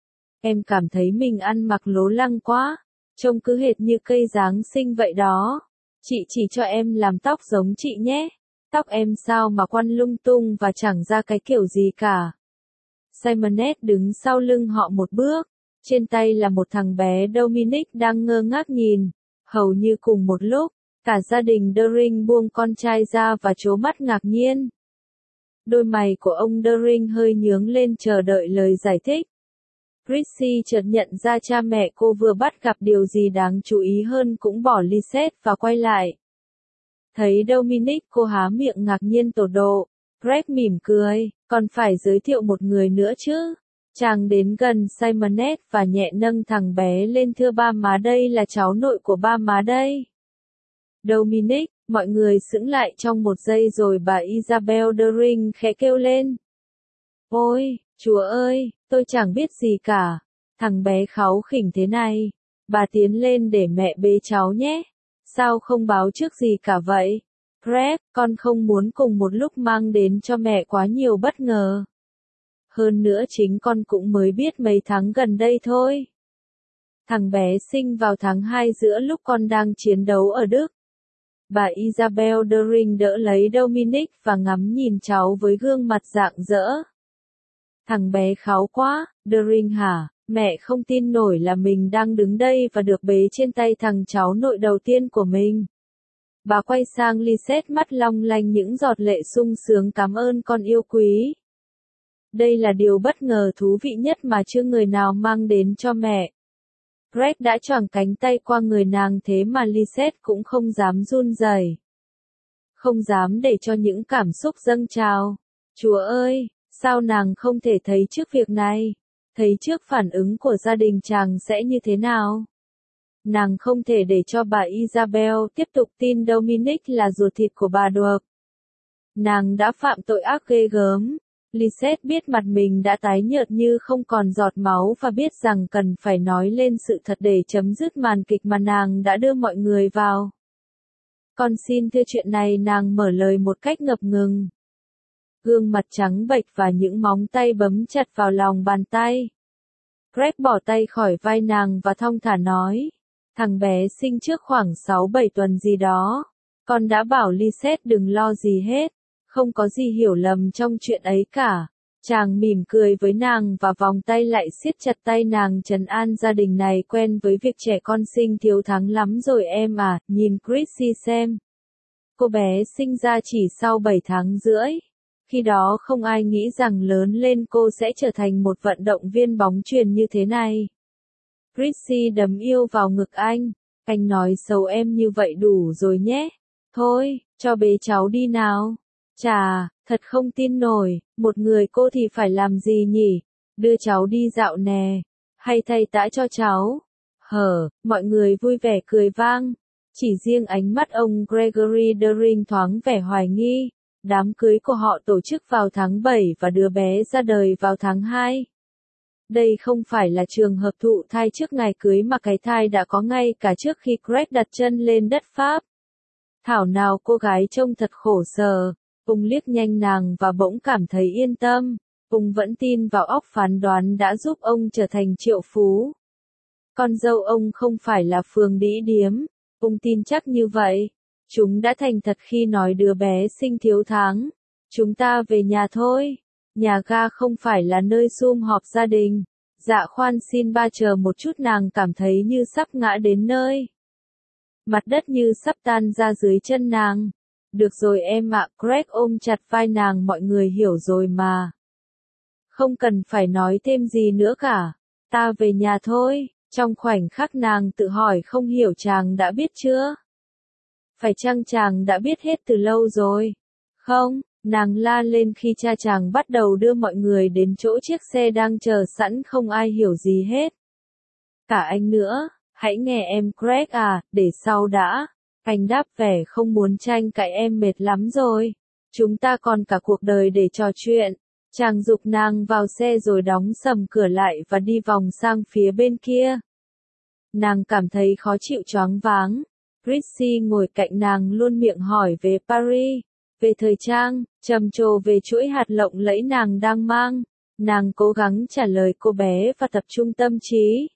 Em cảm thấy mình ăn mặc lố lăng quá, trông cứ hệt như cây Giáng sinh vậy đó. Chị chỉ cho em làm tóc giống chị nhé. Tóc em sao mà quăn lung tung và chẳng ra cái kiểu gì cả. Simonette đứng sau lưng họ một bước. Trên tay là một thằng bé Dominic đang ngơ ngác nhìn. Hầu như cùng một lúc, cả gia đình Deering buông con trai ra và trố mắt ngạc nhiên. Đôi mày của ông Deering hơi nhướng lên chờ đợi lời giải thích. Chrissy chợt nhận ra cha mẹ cô vừa bắt gặp điều gì đáng chú ý hơn cũng bỏ Lisette và quay lại. Thấy Dominic, cô há miệng ngạc nhiên tột độ. Greg mỉm cười, còn phải giới thiệu một người nữa chứ. Chàng đến gần Simonet và nhẹ nâng thằng bé lên, thưa ba má, đây là cháu nội của ba má đây. Dominic, mọi người sững lại trong một giây rồi bà Isabel Deering khẽ kêu lên. Ôi, Chúa ơi, tôi chẳng biết gì cả. Thằng bé kháu khỉnh thế này. Bà tiến lên để mẹ bế cháu nhé. Sao không báo trước gì cả vậy? Greg, con không muốn cùng một lúc mang đến cho mẹ quá nhiều bất ngờ. Hơn nữa chính con cũng mới biết mấy tháng gần đây thôi. Thằng bé sinh vào tháng 2 giữa lúc con đang chiến đấu ở Đức. Bà Isabel Deering đỡ lấy Dominic và ngắm nhìn cháu với gương mặt rạng rỡ. Thằng bé kháu quá, Deering hả? Mẹ không tin nổi là mình đang đứng đây và được bế trên tay thằng cháu nội đầu tiên của mình. Bà quay sang Lisette, mắt long lanh những giọt lệ sung sướng, cảm ơn con yêu quý. Đây là điều bất ngờ thú vị nhất mà chưa người nào mang đến cho mẹ. Greg đã choàng cánh tay qua người nàng, thế mà Lisette cũng không dám run rẩy. Không dám để cho những cảm xúc dâng trào. Chúa ơi, sao nàng không thể thấy trước việc này? Thấy trước phản ứng của gia đình chàng sẽ như thế nào? Nàng không thể để cho bà Isabel tiếp tục tin Dominic là ruột thịt của bà được. Nàng đã phạm tội ác ghê gớm. Lisette biết mặt mình đã tái nhợt như không còn giọt máu và biết rằng cần phải nói lên sự thật để chấm dứt màn kịch mà nàng đã đưa mọi người vào. Con xin thưa, chuyện này, nàng mở lời một cách ngập ngừng. Gương mặt trắng bệch và những móng tay bấm chặt vào lòng bàn tay. Greg bỏ tay khỏi vai nàng và thong thả nói. Thằng bé sinh trước khoảng 6-7 tuần gì đó. Con đã bảo Lisette đừng lo gì hết. Không có gì hiểu lầm trong chuyện ấy cả. Chàng mỉm cười với nàng và vòng tay lại siết chặt tay nàng, trấn an, gia đình này quen với việc trẻ con sinh thiếu tháng lắm rồi em à, nhìn Chrissy xem. Cô bé sinh ra chỉ sau 7 tháng rưỡi. Khi đó không ai nghĩ rằng lớn lên cô sẽ trở thành một vận động viên bóng chuyền như thế này. Chrissy đấm yêu vào ngực anh. Anh nói xấu em như vậy đủ rồi nhé. Thôi, cho bế cháu đi nào. Chà, thật không tin nổi, một người cô thì phải làm gì nhỉ? Đưa cháu đi dạo nè, hay thay tã cho cháu? Mọi người vui vẻ cười vang. Chỉ riêng ánh mắt ông Gregory Deering thoáng vẻ hoài nghi. Đám cưới của họ tổ chức vào tháng 7 và đứa bé ra đời vào tháng 2. Đây không phải là trường hợp thụ thai trước ngày cưới mà cái thai đã có ngay cả trước khi Greg đặt chân lên đất Pháp. Thảo nào cô gái trông thật khổ sở. Ông liếc nhanh nàng và bỗng cảm thấy yên tâm. Ông vẫn tin vào óc phán đoán đã giúp ông trở thành triệu phú. Con dâu ông không phải là phường đĩ điếm. Ông tin chắc như vậy. Chúng đã thành thật khi nói đứa bé sinh thiếu tháng. Chúng ta về nhà thôi. Nhà ga không phải là nơi sum họp gia đình. Dạ khoan, xin ba chờ một chút, nàng cảm thấy như sắp ngã đến nơi. Mặt đất như sắp tan ra dưới chân nàng. Được rồi em ạ, Greg ôm chặt vai nàng, mọi người hiểu rồi mà. Không cần phải nói thêm gì nữa cả. Ta về nhà thôi. Trong khoảnh khắc nàng tự hỏi không hiểu chàng đã biết chưa? Phải chăng chàng đã biết hết từ lâu rồi? Không, nàng la lên khi cha chàng bắt đầu đưa mọi người đến chỗ chiếc xe đang chờ sẵn, không ai hiểu gì hết. Cả anh nữa, hãy nghe em Greg à, để sau đã. Anh đáp vẻ không muốn tranh cãi, em mệt lắm rồi. Chúng ta còn cả cuộc đời để trò chuyện. Chàng giục nàng vào xe rồi đóng sầm cửa lại và đi vòng sang phía bên kia. Nàng cảm thấy khó chịu, choáng váng. Chrissy ngồi cạnh nàng luôn miệng hỏi về Paris, về thời trang, trầm trồ về chuỗi hạt lộng lẫy nàng đang mang. Nàng cố gắng trả lời cô bé và tập trung tâm trí.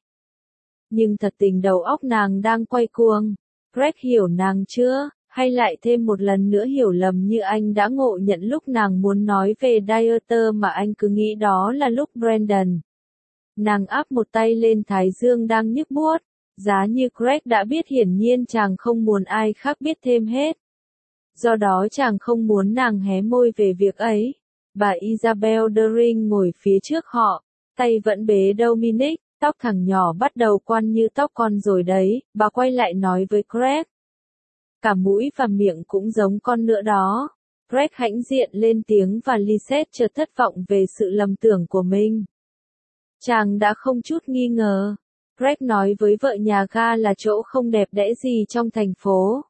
Nhưng thật tình đầu óc nàng đang quay cuồng. Greg hiểu nàng chưa? Hay lại thêm một lần nữa hiểu lầm như anh đã ngộ nhận lúc nàng muốn nói về Dieter mà anh cứ nghĩ đó là lúc Brandon. Nàng áp một tay lên thái dương đang nhức buốt. Giá như Greg đã biết hiển nhiên chàng không muốn ai khác biết thêm hết. Do đó chàng không muốn nàng hé môi về việc ấy. Bà Isabel Dering ngồi phía trước họ, tay vẫn bế Dominic, tóc thằng nhỏ bắt đầu quăn như tóc con rồi đấy, bà quay lại nói với Greg. Cả mũi và miệng cũng giống con nữa đó. Greg hãnh diện lên tiếng và Lisette chợt thất vọng về sự lầm tưởng của mình. Chàng đã không chút nghi ngờ. Greg nói với vợ nhà ga là chỗ không đẹp đẽ gì trong thành phố.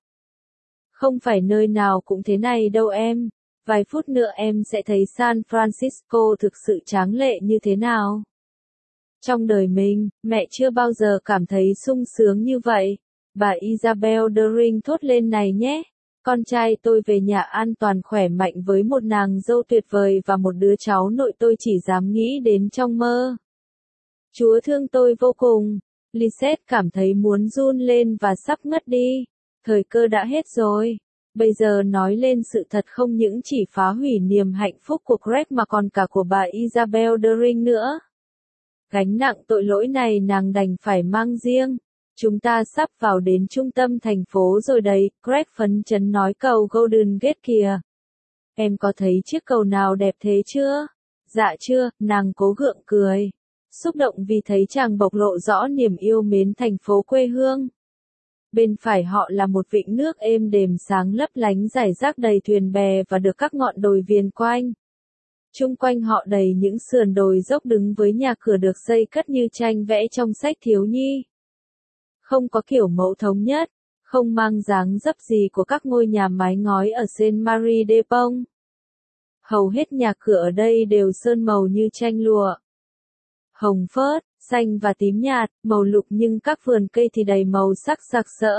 Không phải nơi nào cũng thế này đâu em. Vài phút nữa em sẽ thấy San Francisco thực sự tráng lệ như thế nào. Trong đời mình, mẹ chưa bao giờ cảm thấy sung sướng như vậy. Bà Isabel Dering thốt lên này nhé. Con trai tôi về nhà an toàn khỏe mạnh với một nàng dâu tuyệt vời và một đứa cháu nội tôi chỉ dám nghĩ đến trong mơ. Chúa thương tôi vô cùng. Lisette cảm thấy muốn run lên và sắp ngất đi. Thời cơ đã hết rồi. Bây giờ nói lên sự thật không những chỉ phá hủy niềm hạnh phúc của Greg mà còn cả của bà Isabel Dering nữa. Gánh nặng tội lỗi này nàng đành phải mang riêng. Chúng ta sắp vào đến trung tâm thành phố rồi đấy, Greg phấn chấn nói cầu Golden Gate kìa. Em có thấy chiếc cầu nào đẹp thế chưa? Dạ chưa, nàng cố gượng cười. Xúc động vì thấy chàng bộc lộ rõ niềm yêu mến thành phố quê hương. Bên phải họ là một vịnh nước êm đềm sáng lấp lánh rải rác đầy thuyền bè và được các ngọn đồi viền quanh. Chung quanh họ đầy những sườn đồi dốc đứng với nhà cửa được xây cất như tranh vẽ trong sách thiếu nhi. Không có kiểu mẫu thống nhất, không mang dáng dấp gì của các ngôi nhà mái ngói ở Saint-Marie-de-Pont. Hầu hết nhà cửa ở đây đều sơn màu như tranh lụa. Hồng phớt, xanh và tím nhạt, màu lục nhưng các vườn cây thì đầy màu sắc sặc sỡ.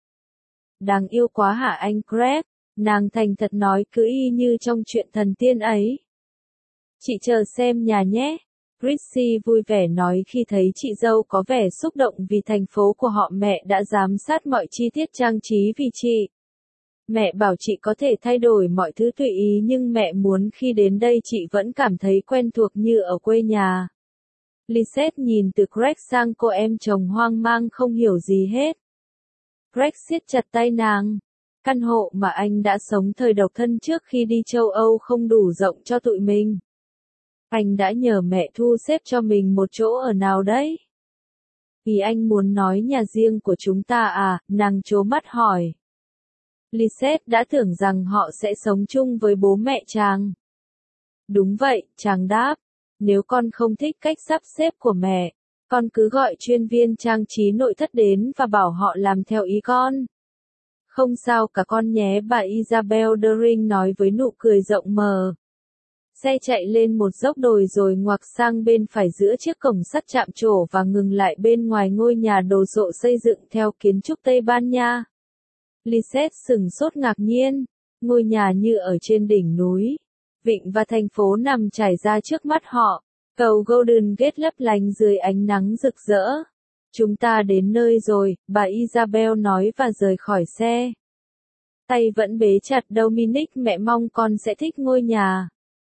Đáng yêu quá hả anh Greg? Nàng thành thật nói cứ y như trong chuyện thần tiên ấy. Chị chờ xem nhà nhé. Chrissy vui vẻ nói khi thấy chị dâu có vẻ xúc động vì thành phố của họ. Mẹ đã giám sát mọi chi tiết trang trí vì chị. Mẹ bảo chị có thể thay đổi mọi thứ tùy ý nhưng mẹ muốn khi đến đây chị vẫn cảm thấy quen thuộc như ở quê nhà. Lisette nhìn từ Greg sang cô em chồng hoang mang không hiểu gì hết. Greg siết chặt tay nàng. Căn hộ mà anh đã sống thời độc thân trước khi đi châu Âu không đủ rộng cho tụi mình. Anh đã nhờ mẹ thu xếp cho mình một chỗ ở nào đấy. Vì anh muốn nói nhà riêng của chúng ta à, nàng trố mắt hỏi. Lisette đã tưởng rằng họ sẽ sống chung với bố mẹ chàng. Đúng vậy, chàng đáp. Nếu con không thích cách sắp xếp của mẹ, con cứ gọi chuyên viên trang trí nội thất đến và bảo họ làm theo ý con. Không sao cả con nhé, bà Isabel Dering nói với nụ cười rộng mở. Xe chạy lên một dốc đồi rồi ngoặc sang bên phải giữa chiếc cổng sắt chạm trổ và ngừng lại bên ngoài ngôi nhà đồ sộ xây dựng theo kiến trúc Tây Ban Nha. Lisette sửng sốt ngạc nhiên, ngôi nhà như ở trên đỉnh núi. Vịnh và thành phố nằm trải ra trước mắt họ, cầu Golden Gate lấp lánh dưới ánh nắng rực rỡ. Chúng ta đến nơi rồi, bà Isabel nói và rời khỏi xe. Tay vẫn bế chặt Dominic, mẹ mong con sẽ thích ngôi nhà.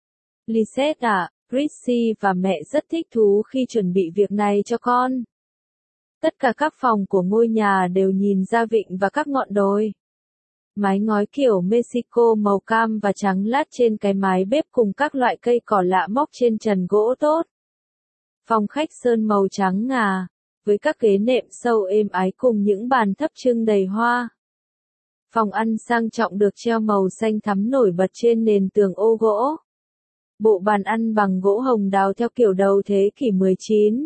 Lisette à, Chrissy và mẹ rất thích thú khi chuẩn bị việc này cho con. Tất cả các phòng của ngôi nhà đều nhìn ra vịnh và các ngọn đồi. Mái ngói kiểu Mexico màu cam và trắng lát trên cái mái bếp cùng các loại cây cỏ lạ móc trên trần gỗ tốt. Phòng khách sơn màu trắng ngà, với các ghế nệm sâu êm ái cùng những bàn thấp trưng đầy hoa. Phòng ăn sang trọng được treo màu xanh thắm nổi bật trên nền tường ô gỗ. Bộ bàn ăn bằng gỗ hồng đào theo kiểu đầu thế kỷ 19.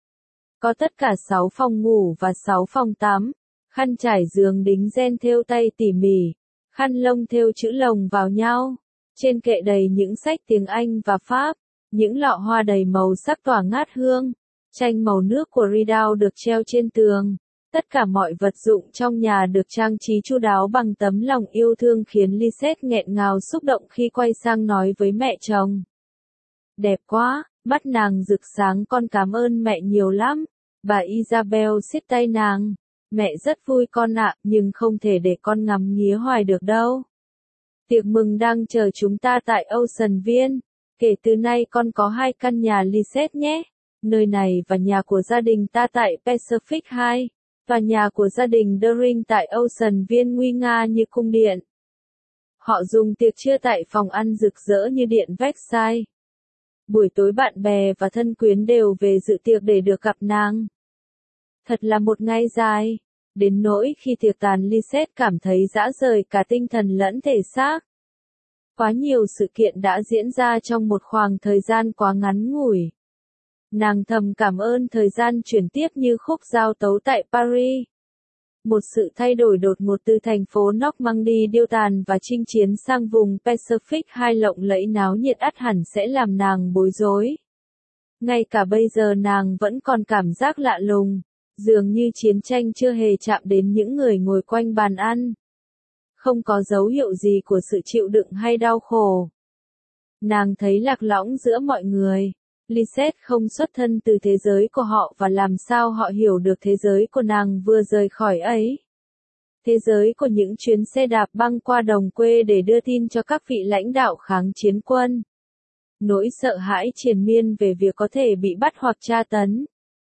Có tất cả 6 phòng ngủ và 6 phòng tắm. Khăn trải giường đính ren thêu tay tỉ mỉ, khăn lông thêu chữ lồng vào nhau. Trên kệ đầy những sách tiếng Anh và Pháp, những lọ hoa đầy màu sắc tỏa ngát hương. Tranh màu nước của Rideau được treo trên tường. Tất cả mọi vật dụng trong nhà được trang trí chu đáo bằng tấm lòng yêu thương khiến Lisette nghẹn ngào xúc động khi quay sang nói với mẹ chồng. Đẹp quá, mắt nàng rực sáng, con cảm ơn mẹ nhiều lắm. Bà Isabel siết tay nàng. Mẹ rất vui con ạ, nhưng không thể để con ngắm nghía hoài được đâu. Tiệc mừng đang chờ chúng ta tại Ocean Viên. Kể từ nay con có 2 căn nhà Lisette nhé. Nơi này và nhà của gia đình ta tại Pacific 2, và nhà của gia đình Daring tại Ocean Viên nguy nga như cung điện. Họ dùng tiệc trưa tại phòng ăn rực rỡ như điện Versailles. Buổi tối bạn bè và thân quyến đều về dự tiệc để được gặp nàng. Thật là một ngày dài, đến nỗi khi tiệc tàn Lisette cảm thấy rã rời cả tinh thần lẫn thể xác. Quá nhiều sự kiện đã diễn ra trong một khoảng thời gian quá ngắn ngủi. Nàng thầm cảm ơn thời gian chuyển tiếp như khúc giao tấu tại Paris. Một sự thay đổi đột ngột từ thành phố Normandy điêu tàn và chinh chiến sang vùng Pacific 2 lộng lẫy náo nhiệt ắt hẳn sẽ làm nàng bối rối. Ngay cả bây giờ nàng vẫn còn cảm giác lạ lùng, dường như chiến tranh chưa hề chạm đến những người ngồi quanh bàn ăn. Không có dấu hiệu gì của sự chịu đựng hay đau khổ. Nàng thấy lạc lõng giữa mọi người. Lisette không xuất thân từ thế giới của họ và làm sao họ hiểu được thế giới của nàng vừa rời khỏi ấy. Thế giới của những chuyến xe đạp băng qua đồng quê để đưa tin cho các vị lãnh đạo kháng chiến quân. Nỗi sợ hãi triền miên về việc có thể bị bắt hoặc tra tấn.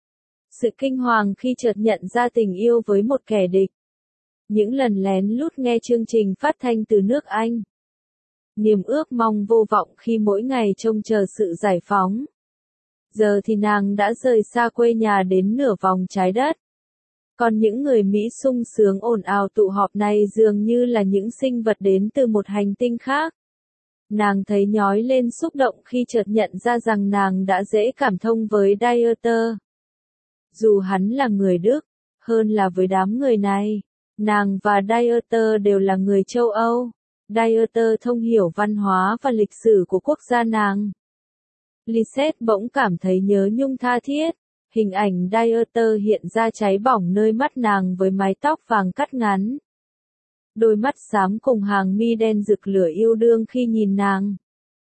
Sự kinh hoàng khi chợt nhận ra tình yêu với một kẻ địch. Những lần lén lút nghe chương trình phát thanh từ nước Anh. Niềm ước mong vô vọng khi mỗi ngày trông chờ sự giải phóng. Giờ thì nàng đã rời xa quê nhà đến nửa vòng trái đất. Còn những người Mỹ sung sướng ồn ào tụ họp này dường như là những sinh vật đến từ một hành tinh khác. Nàng thấy nhói lên xúc động khi chợt nhận ra rằng nàng đã dễ cảm thông với Dieter. Dù hắn là người Đức, hơn là với đám người này, nàng và Dieter đều là người châu Âu. Dieter thông hiểu văn hóa và lịch sử của quốc gia nàng. Lisette bỗng cảm thấy nhớ nhung tha thiết. Hình ảnh Dieter hiện ra cháy bỏng nơi mắt nàng với mái tóc vàng cắt ngắn. Đôi mắt xám cùng hàng mi đen rực lửa yêu đương khi nhìn nàng.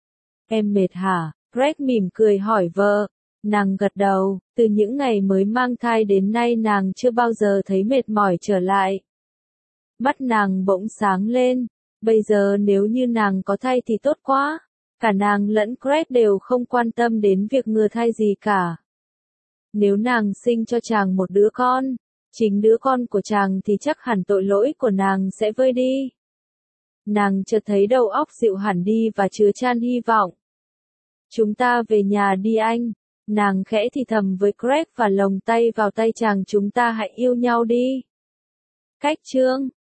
Em mệt hả? Greg mỉm cười hỏi vợ. Nàng gật đầu, từ những ngày mới mang thai đến nay nàng chưa bao giờ thấy mệt mỏi trở lại. Mắt nàng bỗng sáng lên. Bây giờ nếu như nàng có thai thì tốt quá. Cả nàng lẫn Greg đều không quan tâm đến việc ngừa thai gì cả. Nếu nàng sinh cho chàng một đứa con, chính đứa con của chàng thì chắc hẳn tội lỗi của nàng sẽ vơi đi. Nàng chợt thấy đầu óc dịu hẳn đi và chứa chan hy vọng. Chúng ta về nhà đi anh. Nàng khẽ thì thầm với Greg và lồng tay vào tay chàng, chúng ta hãy yêu nhau đi. Cách chương